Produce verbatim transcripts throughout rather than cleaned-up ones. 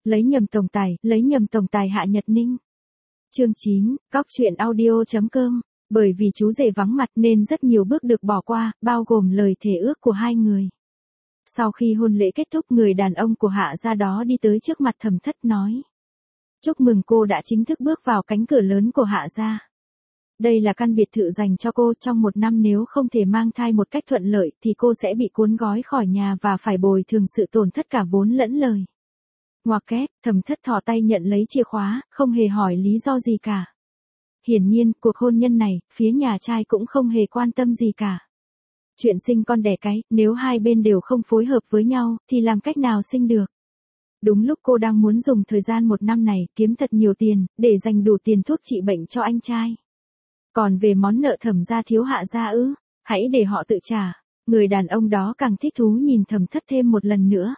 Lấy nhầm tổng tài, lấy nhầm tổng tài Hạ Nhật Ninh. Chương chín, cóc truyện audio.com. Bởi vì chú rể vắng mặt nên rất nhiều bước được bỏ qua, bao gồm lời thề ước của hai người. Sau khi hôn lễ kết thúc, người đàn ông của Hạ gia đó đi tới trước mặt Thẩm Thất nói: chúc mừng cô đã chính thức bước vào cánh cửa lớn của Hạ gia. Đây là căn biệt thự dành cho cô, trong một năm nếu không thể mang thai một cách thuận lợi thì cô sẽ bị cuốn gói khỏi nhà và phải bồi thường sự tổn thất cả vốn lẫn lời. Ngoặc kép, Thẩm Thất thò tay nhận lấy chìa khóa, không hề hỏi lý do gì cả. Hiển nhiên, cuộc hôn nhân này, phía nhà trai cũng không hề quan tâm gì cả. Chuyện sinh con đẻ cái, nếu hai bên đều không phối hợp với nhau, thì làm cách nào sinh được. Đúng lúc cô đang muốn dùng thời gian một năm này, kiếm thật nhiều tiền, để dành đủ tiền thuốc trị bệnh cho anh trai. Còn về món nợ Thẩm gia thiếu Hạ gia ư, hãy để họ tự trả. Người đàn ông đó càng thích thú nhìn Thẩm Thất thêm một lần nữa.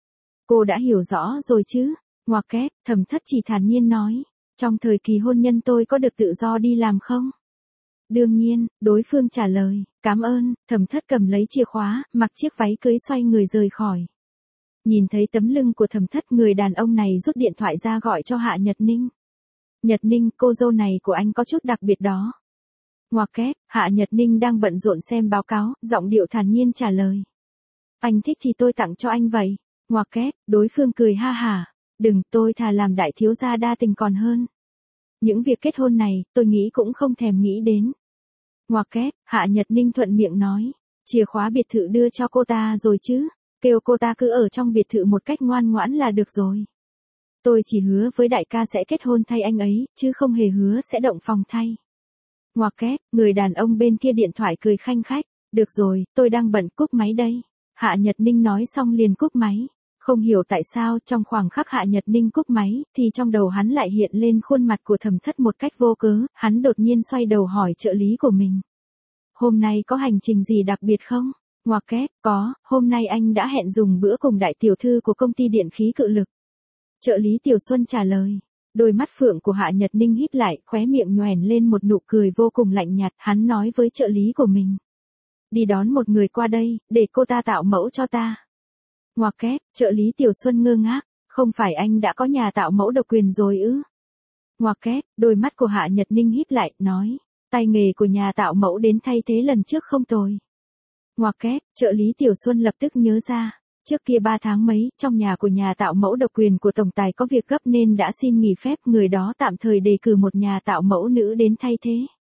Cô đã hiểu rõ rồi chứ? Ngoặc kép, Thẩm Thất chỉ thản nhiên nói. Trong thời kỳ hôn nhân tôi có được tự do đi làm không? Đương nhiên, đối phương trả lời. Cảm ơn. Thẩm Thất cầm lấy chìa khóa, mặc chiếc váy cưới xoay người rời khỏi. Nhìn thấy tấm lưng của Thẩm Thất, người đàn ông này rút điện thoại ra gọi cho Hạ Nhật Ninh. Nhật Ninh, cô dâu này của anh có chút đặc biệt đó. Ngoặc kép, Hạ Nhật Ninh đang bận rộn xem báo cáo, giọng điệu thản nhiên trả lời. Anh thích thì tôi tặng cho anh vậy. Ngoặc kép, đối phương cười ha hả. Đừng, tôi thà làm đại thiếu gia đa tình còn hơn. Những việc kết hôn này, tôi nghĩ cũng không thèm nghĩ đến. Ngoặc kép, Hạ Nhật Ninh thuận miệng nói. Chìa khóa biệt thự đưa cho cô ta rồi chứ. Kêu cô ta cứ ở trong biệt thự một cách ngoan ngoãn là được rồi. Tôi chỉ hứa với đại ca sẽ kết hôn thay anh ấy, chứ không hề hứa sẽ động phòng thay. Ngoặc kép, người đàn ông bên kia điện thoại cười khanh khách. Được rồi, tôi đang bận, cúp máy đây. Hạ Nhật Ninh nói xong liền cúp máy. Không hiểu tại sao, trong khoảng khắc Hạ Nhật Ninh cúp máy, thì trong đầu hắn lại hiện lên khuôn mặt của Thẩm Thất một cách vô cớ, hắn đột nhiên xoay đầu hỏi trợ lý của mình. Hôm nay có hành trình gì đặc biệt không? Ngoặc kép, có, hôm nay anh đã hẹn dùng bữa cùng đại tiểu thư của công ty điện khí cự lực. Trợ lý Tiểu Xuân trả lời. Đôi mắt phượng của Hạ Nhật Ninh híp lại, khóe miệng nhoẻn lên một nụ cười vô cùng lạnh nhạt, hắn nói với trợ lý của mình. Đi đón một người qua đây, để cô ta tạo mẫu cho ta. Ngoặc kép, trợ lý Tiểu Xuân ngơ ngác, không phải anh đã có nhà tạo mẫu độc quyền rồi ư? Ngoặc kép, đôi mắt của Hạ Nhật Ninh híp lại, nói, tay nghề của nhà tạo mẫu đến thay thế lần trước không tồi. Ngoặc kép, trợ lý Tiểu Xuân lập tức nhớ ra, trước kia ba tháng mấy, trong nhà của nhà tạo mẫu độc quyền của tổng tài có việc gấp nên đã xin nghỉ phép, người đó tạm thời đề cử một nhà tạo mẫu nữ đến thay thế.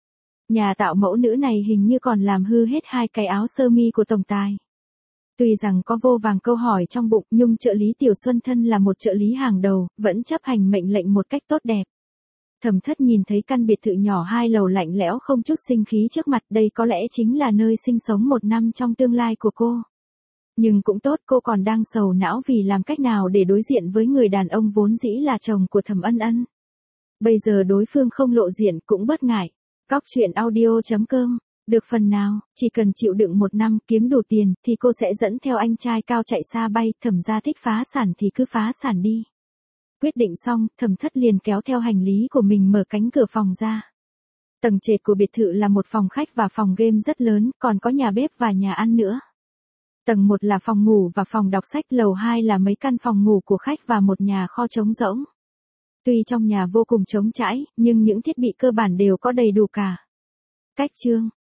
Nhà tạo mẫu nữ này hình như còn làm hư hết hai cái áo sơ mi của tổng tài. Tuy rằng có vô vàng câu hỏi trong bụng, nhưng trợ lý Tiểu Xuân thân là một trợ lý hàng đầu, vẫn chấp hành mệnh lệnh một cách tốt đẹp. Thẩm Thất nhìn thấy căn biệt thự nhỏ hai lầu lạnh lẽo không chút sinh khí trước mặt, đây có lẽ chính là nơi sinh sống một năm trong tương lai của cô. Nhưng cũng tốt, cô còn đang sầu não vì làm cách nào để đối diện với người đàn ông vốn dĩ là chồng của Thẩm Ân Ân. Bây giờ đối phương không lộ diện cũng bớt ngại. Cóc truyện audio.com. Được phần nào, chỉ cần chịu đựng một năm, kiếm đủ tiền, thì cô sẽ dẫn theo anh trai cao chạy xa bay, Thẩm gia thích phá sản thì cứ phá sản đi. Quyết định xong, Thẩm Thất liền kéo theo hành lý của mình mở cánh cửa phòng ra. Tầng trệt của biệt thự là một phòng khách và phòng game rất lớn, còn có nhà bếp và nhà ăn nữa. Tầng một là phòng ngủ và phòng đọc sách, lầu hai là mấy căn phòng ngủ của khách và một nhà kho trống rỗng. Tuy trong nhà vô cùng trống trải, nhưng những thiết bị cơ bản đều có đầy đủ cả. Cách chương